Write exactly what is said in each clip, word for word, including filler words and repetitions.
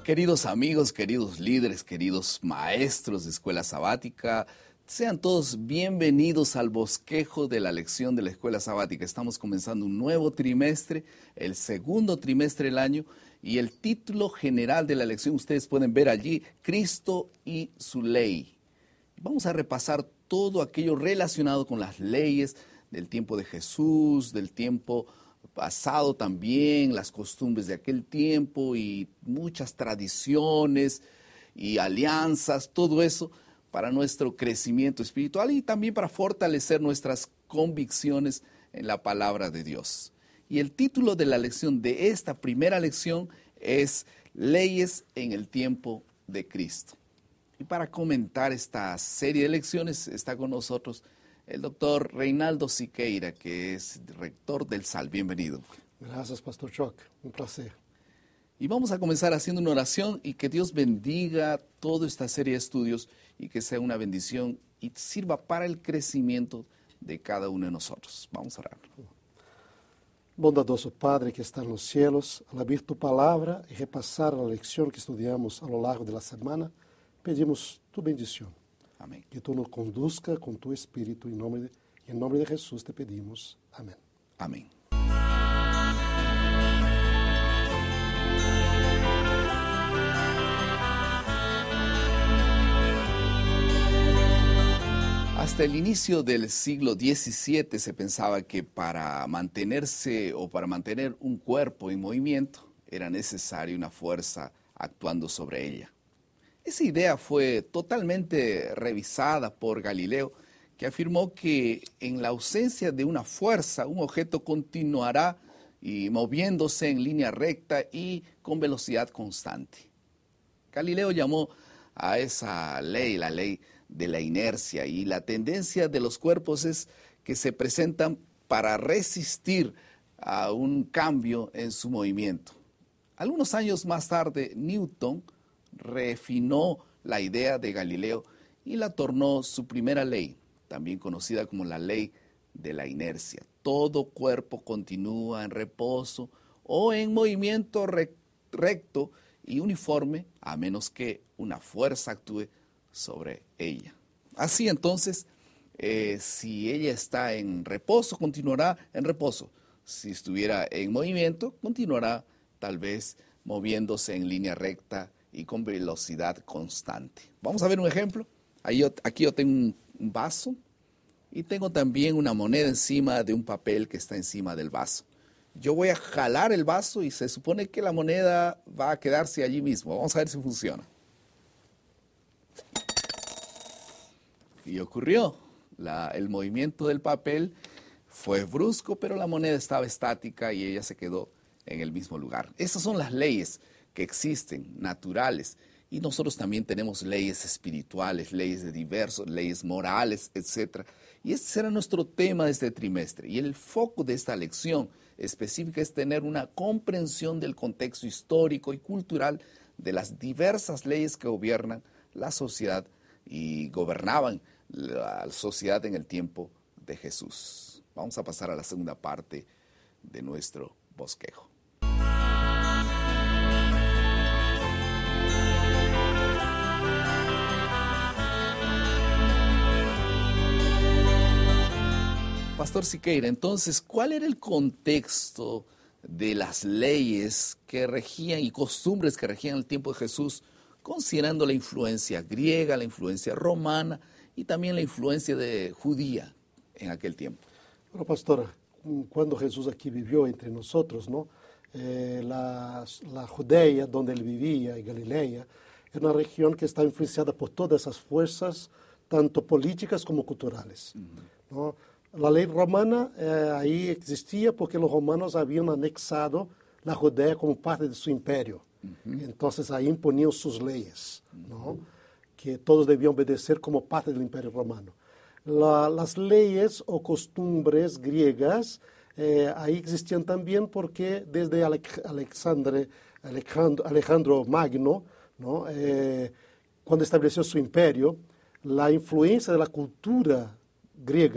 Queridos amigos, queridos líderes, queridos maestros de Escuela Sabática, sean todos bienvenidos al bosquejo de la lección de la Escuela Sabática. Estamos comenzando un nuevo trimestre, el segundo trimestre del año, y el título general de la lección ustedes pueden ver allí, Cristo y su ley. Vamos a repasar todo aquello relacionado con las leyes del tiempo de Jesús, del tiempo pasado también, las costumbres de aquel tiempo y muchas tradiciones y alianzas, todo eso para nuestro crecimiento espiritual y también para fortalecer nuestras convicciones en la palabra de Dios. Y el título de la lección de esta primera lección es Leyes en el tiempo de Cristo. Y para comentar esta serie de lecciones está con nosotros el doctor Reinaldo Siqueira, que es rector del S A L. Bienvenido. Gracias, Pastor Chuck. Un placer. Y vamos a comenzar haciendo una oración y que Dios bendiga toda esta serie de estudios y que sea una bendición y sirva para el crecimiento de cada uno de nosotros. Vamos a orar. Bondadoso Padre que está en los cielos, al abrir tu palabra y repasar la lección que estudiamos a lo largo de la semana, pedimos tu bendición. Amén. Que tú nos conduzca con tu Espíritu, en nombre de, en nombre de Jesús te pedimos. Amén. Amén. Hasta el inicio del siglo diecisiete se pensaba que para mantenerse o para mantener un cuerpo en movimiento era necesaria una fuerza actuando sobre ella. Esa idea fue totalmente revisada por Galileo, que afirmó que en la ausencia de una fuerza, un objeto continuará y moviéndose en línea recta y con velocidad constante. Galileo llamó a esa ley la ley de la inercia, y la tendencia de los cuerpos es que se presentan para resistir a un cambio en su movimiento. Algunos años más tarde, Newton refinó la idea de Galileo y la tornó su primera ley, también conocida como la ley de la inercia. Todo cuerpo continúa en reposo o en movimiento recto y uniforme, a menos que una fuerza actúe sobre ella. Así entonces, eh, si ella está en reposo, continuará en reposo. Si estuviera en movimiento, continuará tal vez moviéndose en línea recta y con velocidad constante. Vamos a ver un ejemplo. Ahí yo, aquí yo tengo un, un vaso y tengo también una moneda encima de un papel que está encima del vaso. Yo voy a jalar el vaso y se supone que la moneda va a quedarse allí mismo. Vamos a ver si funciona. Y ocurrió. La, el movimiento del papel fue brusco, pero la moneda estaba estática y ella se quedó en el mismo lugar. Esas son las leyes que existen, naturales, y nosotros también tenemos leyes espirituales, leyes de diversos, leyes morales, etcétera. Y ese será nuestro tema de este trimestre. Y el foco de esta lección específica es tener una comprensión del contexto histórico y cultural de las diversas leyes que gobiernan la sociedad y gobernaban la sociedad en el tiempo de Jesús. Vamos a pasar a la segunda parte de nuestro bosquejo. Pastor Siqueira, entonces, ¿cuál era el contexto de las leyes que regían y costumbres que regían el tiempo de Jesús, considerando la influencia griega, la influencia romana y también la influencia de judía en aquel tiempo? Bueno, pastora, cuando Jesús aquí vivió entre nosotros, ¿no? Eh, la, la Judea, donde él vivía, y Galilea, era una región que está influenciada por todas esas fuerzas, tanto políticas como culturales, uh-huh. ¿no? La ley romana eh, ahí existía porque los romanos habían anexado la Judea como parte de su imperio. Uh-huh. Entonces ahí imponían sus leyes, ¿no? Uh-huh. Que todos debían obedecer como parte del imperio romano. La, las leyes o costumbres griegas eh, ahí existían también porque desde Alex, Alexandre, Alejandro, Alejandro Magno, ¿no? eh, cuando estableció su imperio, la influencia de la cultura griega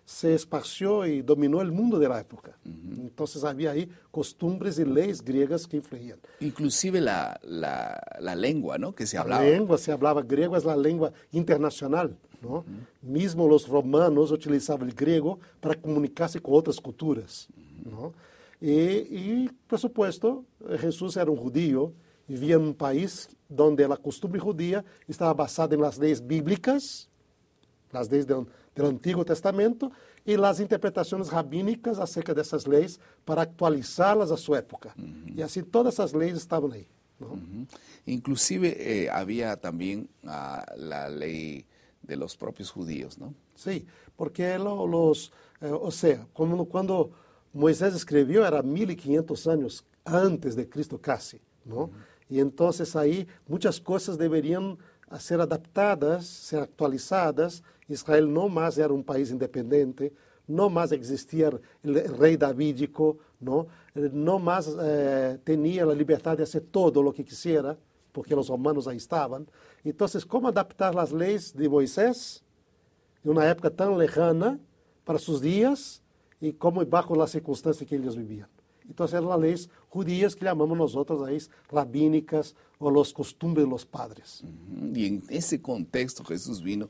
se esparció y dominó el mundo de la época. Uh-huh. Entonces había ahí costumbres y leyes griegas que influían. Inclusive la, la, la lengua, ¿no?, que se hablaba. La lengua se hablaba, griego es la lengua internacional, ¿no? Uh-huh. Mismo los romanos utilizaban el griego para comunicarse con otras culturas, uh-huh. ¿no? Y, y, por supuesto, Jesús era un judío, vivía en un país donde la costumbre judía estaba basada en las leyes bíblicas, las leyes del, del Antiguo Testamento, y las interpretaciones rabínicas acerca de esas leyes para actualizarlas a su época. Uh-huh. Y así todas esas leyes estaban ahí, ¿no? Uh-huh. Inclusive eh, había también uh, la ley de los propios judíos, ¿no? Sí, porque lo, los, eh, o sea, cuando, cuando Moisés escribió era mil y quinientos años antes de Cristo casi, ¿no? Uh-huh. Y entonces ahí muchas cosas deberían ser adaptadas, ser actualizadas. Israel no más era un país independiente, no más existía el rey davídico, no, no más eh, tenía la libertad de hacer todo lo que quisiera, porque los romanos ahí estaban. Entonces, ¿cómo adaptar las leyes de Moisés de una época tan lejana para sus días y cómo bajo las circunstancias que ellos vivían? Entonces eran las leyes judías que llamamos nosotros leyes rabínicas o las costumbres de los padres. Uh-huh. Y en ese contexto Jesús vino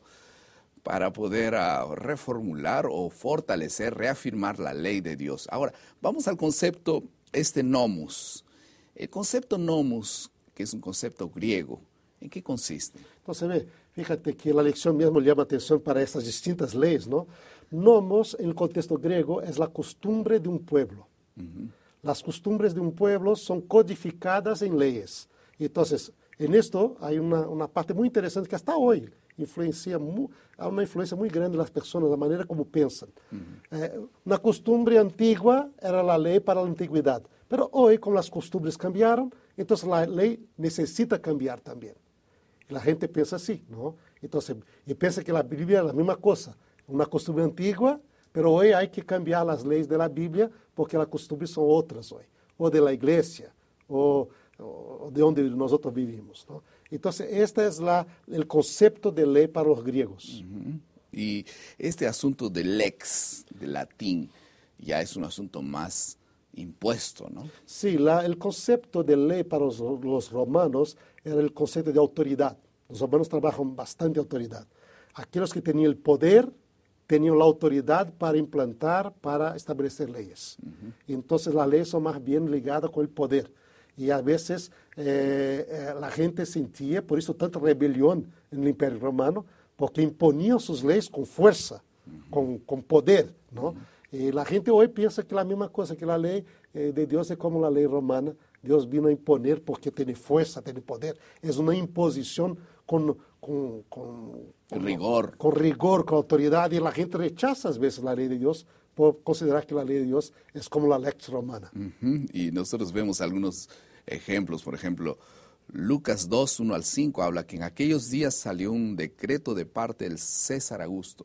para poder uh, reformular o fortalecer, reafirmar la ley de Dios. Ahora, vamos al concepto este nomos. El concepto nomos, que es un concepto griego, ¿en qué consiste? Entonces, ve, fíjate que la lección mismo llama atención para estas distintas leyes, ¿no? Nomos, en el contexto griego, es la costumbre de un pueblo. Uh-huh. Las costumbres de un pueblo son codificadas en leyes. Entonces, en esto hay una, una parte muy interesante que hasta hoy influencia muy, hay una influencia muy grande en las personas, la manera como piensan. Uh-huh. Eh, una costumbre antigua era la ley para la antigüedad, pero hoy, como las costumbres cambiaron, entonces la ley necesita cambiar también. Y la gente piensa así, ¿no? Entonces, y piensa que la Biblia es la misma cosa, una costumbre antigua, pero hoy hay que cambiar las leyes de la Biblia porque las costumbres son otras hoy, o de la iglesia, o, o de donde nosotros vivimos, ¿no? Entonces, este es la, el concepto de ley para los griegos. Uh-huh. Y este asunto de lex, de latín, ya es un asunto más impuesto, ¿no? Sí, la, el concepto de ley para los, los romanos era el concepto de autoridad. Los romanos trabajan bastante autoridad. Aquellos que tenían el poder tenían la autoridad para implantar, para establecer leyes. Uh-huh. Entonces las leyes son más bien ligadas con el poder. Y a veces eh, eh, la gente sentía, por eso tanta rebelión en el Imperio Romano, porque imponían sus leyes con fuerza, uh-huh. con, con poder, ¿no? Uh-huh. Y la gente hoy piensa que la misma cosa, que la ley eh, de Dios es como la ley romana. Dios vino a imponer porque tiene fuerza, tiene poder. Es una imposición con, con, con, con rigor. Con rigor, con autoridad. Y la gente rechaza a veces la ley de Dios por considerar que la ley de Dios es como la lex romana. Uh-huh. Y nosotros vemos algunos ejemplos. Por ejemplo, Lucas dos, uno al cinco habla que en aquellos días salió un decreto de parte del César Augusto.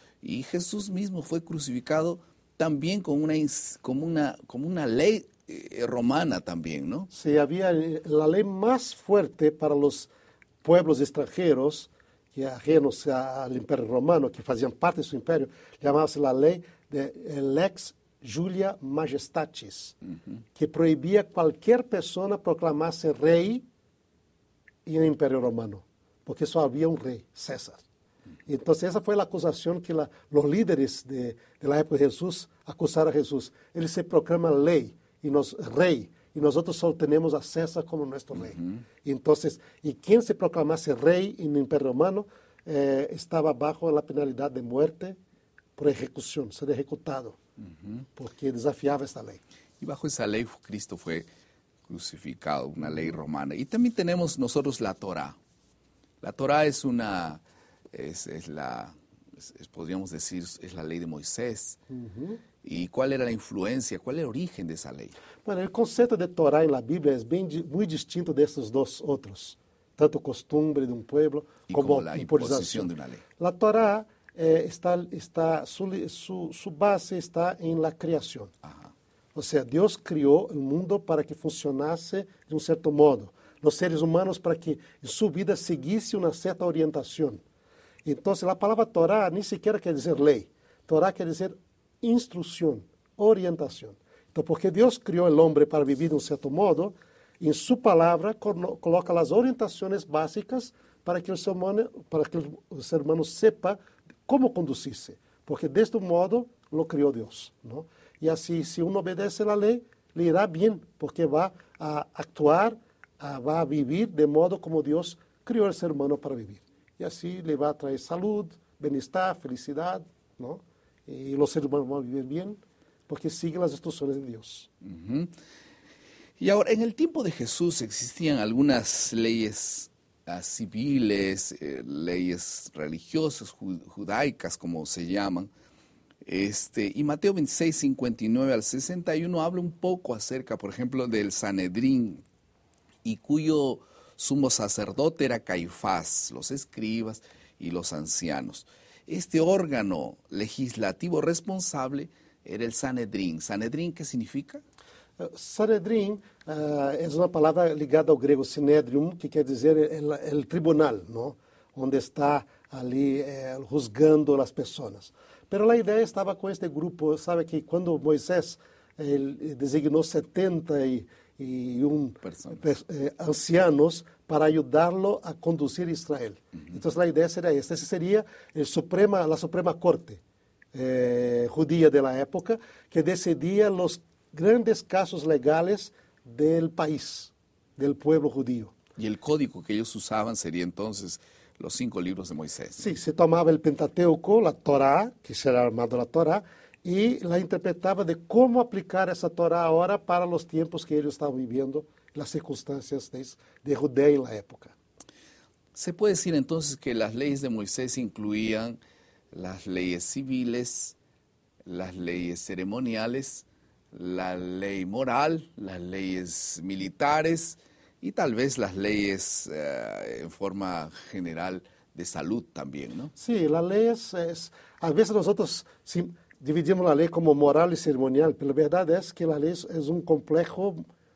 Y Jesús mismo fue crucificado también con una, como una, como una ley eh, romana también, ¿no? Sí, había la ley más fuerte para los pueblos extranjeros, que ajenos al Imperio Romano, que fazían parte de su imperio, llamábase la ley de Lex Julia Majestatis, uh-huh. que prohibía a cualquier persona proclamarse rey en el Imperio Romano, porque só había un rey, César. Entonces esa fue la acusación que la, los líderes de, de la época de Jesús acusaron a Jesús. Él se proclama ley, y nos, rey, y nosotros solo tenemos a César como nuestro rey. Uh-huh. Entonces, y quien se proclamase rey en el Imperio Romano eh, estaba bajo la penalidad de muerte por ejecución, ser ejecutado, uh-huh. porque desafiaba esta ley. Y bajo esa ley Cristo fue crucificado, una ley romana. Y también tenemos nosotros la Torá. La Torá es una... Es, es la, es, es, podríamos decir, es la ley de Moisés. Uh-huh. ¿Y cuál era la influencia, cuál era el origen de esa ley? Bueno, el concepto de Torá en la Biblia es bien, muy distinto de estos dos otros, tanto costumbre de un pueblo y como, como la imposición de una ley. La Torá eh, está, está su, su, su base está en la creación. Ajá. O sea, Dios crió el mundo para que funcionase de un cierto modo, los seres humanos para que su vida siguiese una cierta orientación. Entonces, la palabra Torá ni siquiera quer dizer lei. Torá quiere decir instrucción, orientación. Entonces, porque Dios crió el hombre para vivir de un cierto modo, en su palabra coloca las orientaciones básicas para que el ser humano, para que el ser humano sepa cómo conducirse. Porque de este modo lo crió Dios, ¿no? Y así, si uno obedece la ley, le irá bien, porque va a actuar, a, va a vivir de modo como Dios crió al ser humano para vivir. Y así le va a traer salud, bienestar, felicidad, ¿no? Y los seres humanos van a vivir bien, porque siguen las instrucciones de Dios. Uh-huh. Y ahora, en el tiempo de Jesús existían algunas leyes uh, civiles, eh, leyes religiosas, ju- judaicas, como se llaman. Este, y Mateo veintiséis, cincuenta y nueve al sesenta y uno habla un poco acerca, por ejemplo, del Sanedrín, y cuyo sumo sacerdote era Caifás, los escribas y los ancianos. Este órgano legislativo responsable era el Sanedrín. ¿Sanedrín qué significa? Uh, Sanedrín uh, es una palabra ligada al griego sinedrium, que quiere decir el, el tribunal, ¿no? Donde está ali eh, juzgando las personas. Pero la idea estaba con este grupo, sabe que cuando Moisés eh, designó setenta y, y un eh, ancianos para ayudarlo a conducir a Israel. Uh-huh. Entonces la idea sería esta, esa sería el suprema, la Suprema Corte eh, judía de la época, que decidía los grandes casos legales del país, del pueblo judío. Y el código que ellos usaban sería entonces los cinco libros de Moisés. Sí, se tomaba el Pentateuco, la Torá, que será llamada la Torá, y la interpretaba de cómo aplicar esa Torá ahora para los tiempos que ellos estaban viviendo, las circunstancias de, de Judea en la época. Se puede decir entonces que las leyes de Moisés incluían las leyes civiles, las leyes ceremoniales, la ley moral, las leyes militares y tal vez las leyes eh, en forma general de salud también, ¿no? Sí, la ley es, es a veces nosotros sí, dividimos la ley como moral y ceremonial, pero la verdad es que la ley es, es un complejo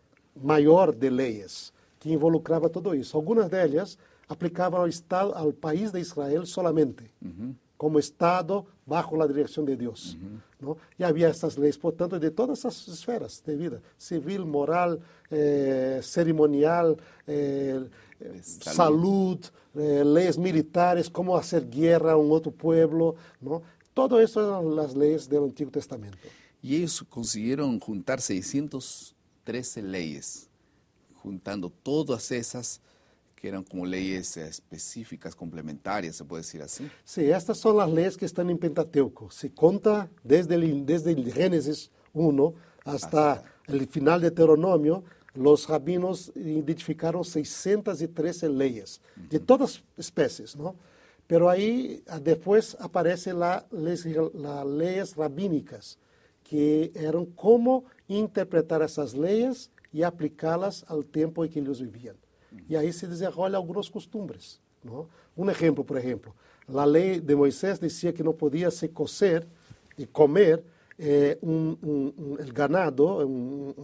mayor de leyes que involucraba todo eso. Algunas de ellas aplicaban al Estado, al país de Israel solamente, uh-huh. como Estado bajo la dirección de Dios, uh-huh. ¿no? Y había estas leyes, por tanto, de todas esas esferas de vida, civil, moral, eh, ceremonial, eh, salud, salud eh, leyes militares, cómo hacer guerra a un otro pueblo, ¿no? Todo eso eran las leyes del Antiguo Testamento. Y ellos consiguieron juntar seiscientas trece leyes, juntando todas esas que eran como leyes específicas, complementarias, se puede decir así. Sí, estas son las leyes que están en Pentateuco. Se cuenta desde el, desde el Génesis uno hasta, hasta el final de Deuteronomio, los rabinos identificaron seiscientas trece leyes, uh-huh. de todas especies, ¿no? Pero ahí después aparecen las la leyes rabínicas, que eran cómo interpretar esas leyes y aplicarlas al tiempo en que ellos vivían. Y ahí se desarrollan algunas costumbres, ¿no? Un ejemplo, por ejemplo, la ley de Moisés decía que no podía se cocer y comer eh, un, un, un, el ganado, un,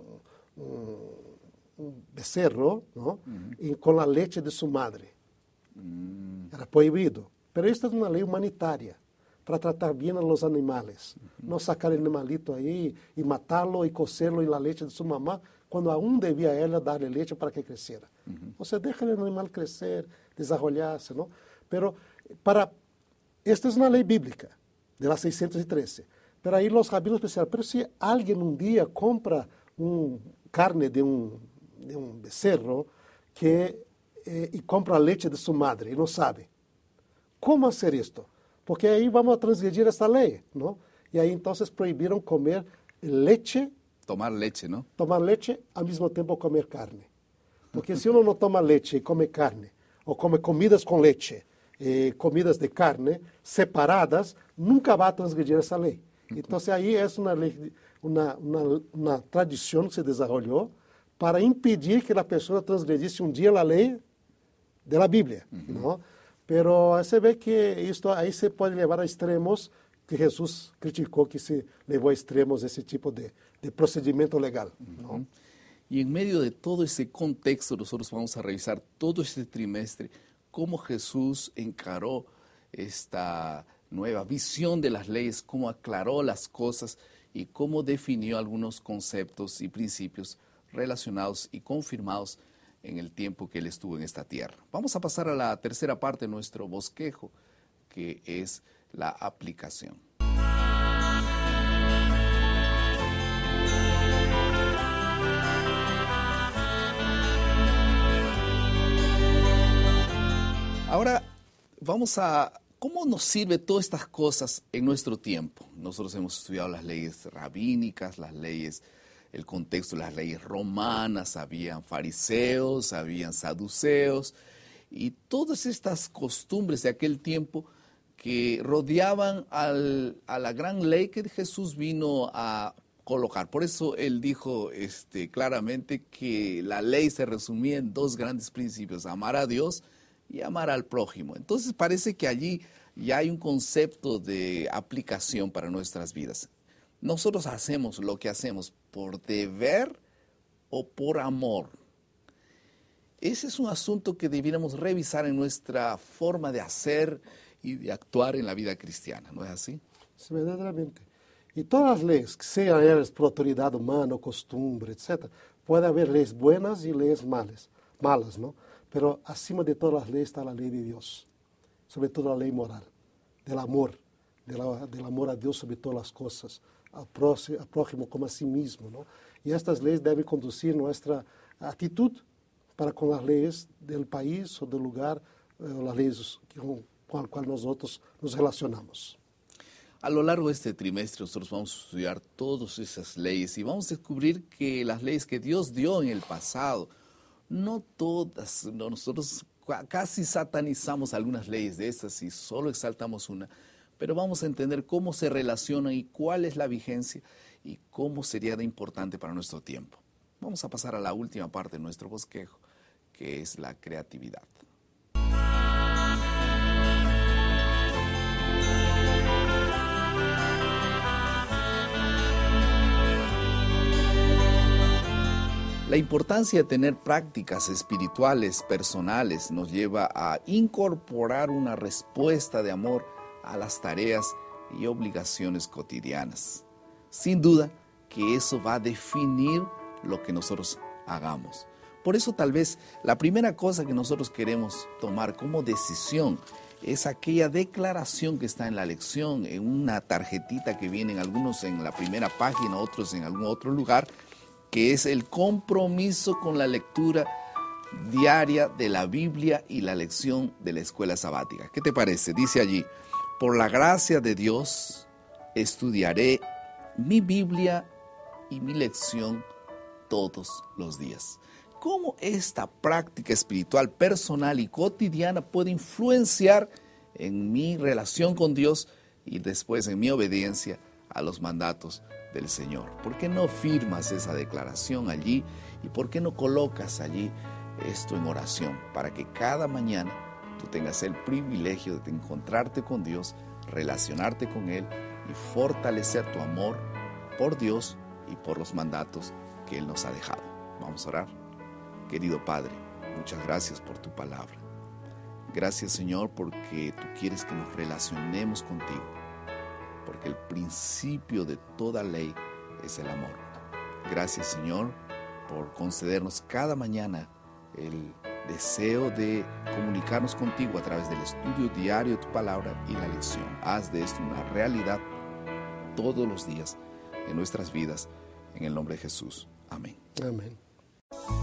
un, un becerro, ¿no? Uh-huh. Y con la leche de su madre. Uh-huh. Era prohibido. Pero esta es una ley humanitaria, para tratar bien a los animales. Uh-huh. No sacar el animalito ahí y matarlo y cocerlo en la leche de su mamá, cuando aún debía ella darle leche para que creciera. Uh-huh. O sea, deja el animal crecer, desarrollarse, ¿no? Pero para, esta es una ley bíblica, de las seiscientas trece. Pero ahí los rabinos pensaron, pero si alguien un día compra un, carne de un, de un becerro que, eh, y compra leche de su madre y no sabe, ¿cómo hacer esto? Porque ahí vamos a transgredir esta ley, ¿no? Y ahí entonces prohibieron comer leche. Tomar leche, ¿no? Tomar leche, al mismo tiempo comer carne. Porque si uno no toma leche y come carne, o come comidas con leche, eh, comidas de carne separadas, nunca va a transgredir esa ley. Entonces ahí es una, ley, una, una, una tradición que se desarrolló para impedir que la persona transgredisse un día la ley de la Biblia, uh-huh. ¿no? Pero se ve que esto ahí se puede llevar a extremos que Jesús criticó, que se llevó a extremos ese tipo de, de procedimiento legal, ¿no? Uh-huh. Y en medio de todo ese contexto, nosotros vamos a revisar todo este trimestre cómo Jesús encaró esta nueva visión de las leyes, cómo aclaró las cosas y cómo definió algunos conceptos y principios relacionados y confirmados en el tiempo que Él estuvo en esta tierra. Vamos a pasar a la tercera parte de nuestro bosquejo, que es la aplicación. Ahora vamos a, ¿cómo nos sirve todas estas cosas en nuestro tiempo? Nosotros hemos estudiado las leyes rabínicas, las leyes, el contexto de las leyes romanas, habían fariseos, habían saduceos, y todas estas costumbres de aquel tiempo que rodeaban al, a la gran ley que Jesús vino a colocar. Por eso Él dijo este, claramente que la ley se resumía en dos grandes principios: amar a Dios y amar al prójimo. Entonces parece que allí ya hay un concepto de aplicación para nuestras vidas. Nosotros hacemos lo que hacemos por deber o por amor. Ese es un asunto que debiéramos revisar en nuestra forma de hacer y de actuar en la vida cristiana, ¿no es así? Sí, verdaderamente. Y todas las leyes, sean ellas por autoridad humana, costumbre, etcétera, puede haber leyes buenas y leyes malas, malas, ¿no? Pero acima de todas las leyes está la ley de Dios, sobre todo la ley moral, del amor, de la, del amor a Dios sobre todas las cosas, al próximo, al prójimo como a sí mismo, ¿no? Y estas leyes deben conducir nuestra actitud para con las leyes del país o del lugar, eh, las leyes con, con las cuales nosotros nos relacionamos. A lo largo de este trimestre nosotros vamos a estudiar todas esas leyes y vamos a descubrir que las leyes que Dios dio en el pasado, no todas, no, nosotros casi satanizamos algunas leyes de estas y solo exaltamos una, pero vamos a entender cómo se relacionan y cuál es la vigencia y cómo sería de importante para nuestro tiempo. Vamos a pasar a la última parte de nuestro bosquejo, que es la creatividad. La importancia de tener prácticas espirituales, personales, nos lleva a incorporar una respuesta de amor a las tareas y obligaciones cotidianas. Sin duda que eso va a definir lo que nosotros hagamos. Por eso tal vez la primera cosa que nosotros queremos tomar como decisión es aquella declaración que está en la lección, en una tarjetita que vienen algunos en la primera página, otros en algún otro lugar, que es el compromiso con la lectura diaria de la Biblia y la lección de la escuela sabática. ¿Qué te parece? Dice allí: por la gracia de Dios estudiaré mi Biblia y mi lección todos los días. ¿Cómo esta práctica espiritual personal y cotidiana puede influenciar en mi relación con Dios y después en mi obediencia a los mandatos del Señor? ¿Por qué no firmas esa declaración allí y por qué no colocas allí esto en oración para que cada mañana tú tengas el privilegio de encontrarte con Dios, relacionarte con Él y fortalecer tu amor por Dios y por los mandatos que Él nos ha dejado? Vamos a orar. Querido Padre, muchas gracias por tu palabra. Gracias, Señor, porque tú quieres que nos relacionemos contigo, porque el principio de toda ley es el amor. Gracias, Señor, por concedernos cada mañana el deseo de comunicarnos contigo a través del estudio diario de tu palabra y la lección. Haz de esto una realidad todos los días en nuestras vidas, en el nombre de Jesús. Amén. Amén.